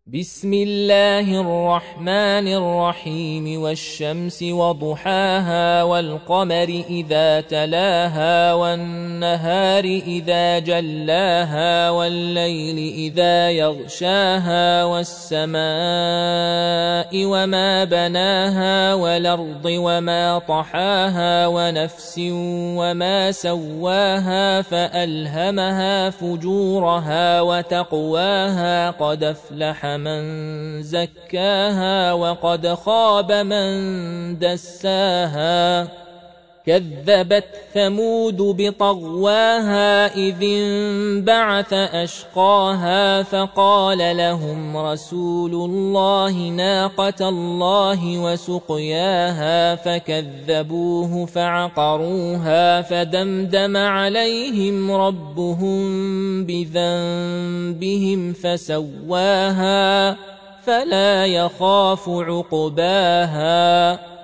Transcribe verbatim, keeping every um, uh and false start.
بسم الله الرحمن الرحيم والشمس وضحاها والقمر إذا تلاها والنهار إذا جلاها والليل إذا يغشاها والسماء وما بناها والأرض وما طحاها ونفس وما سواها فألهمها فجورها وتقواها قد أفلح من زكاها وقد خاب من دساها كذبت ثمود بطغواها إذ انبعث أشقاها فقال لهم رسول الله ناقة الله وسقياها فكذبوه فعقروها فدمدم عليهم ربهم بذنبهم فسواها فلا يخاف عقباها.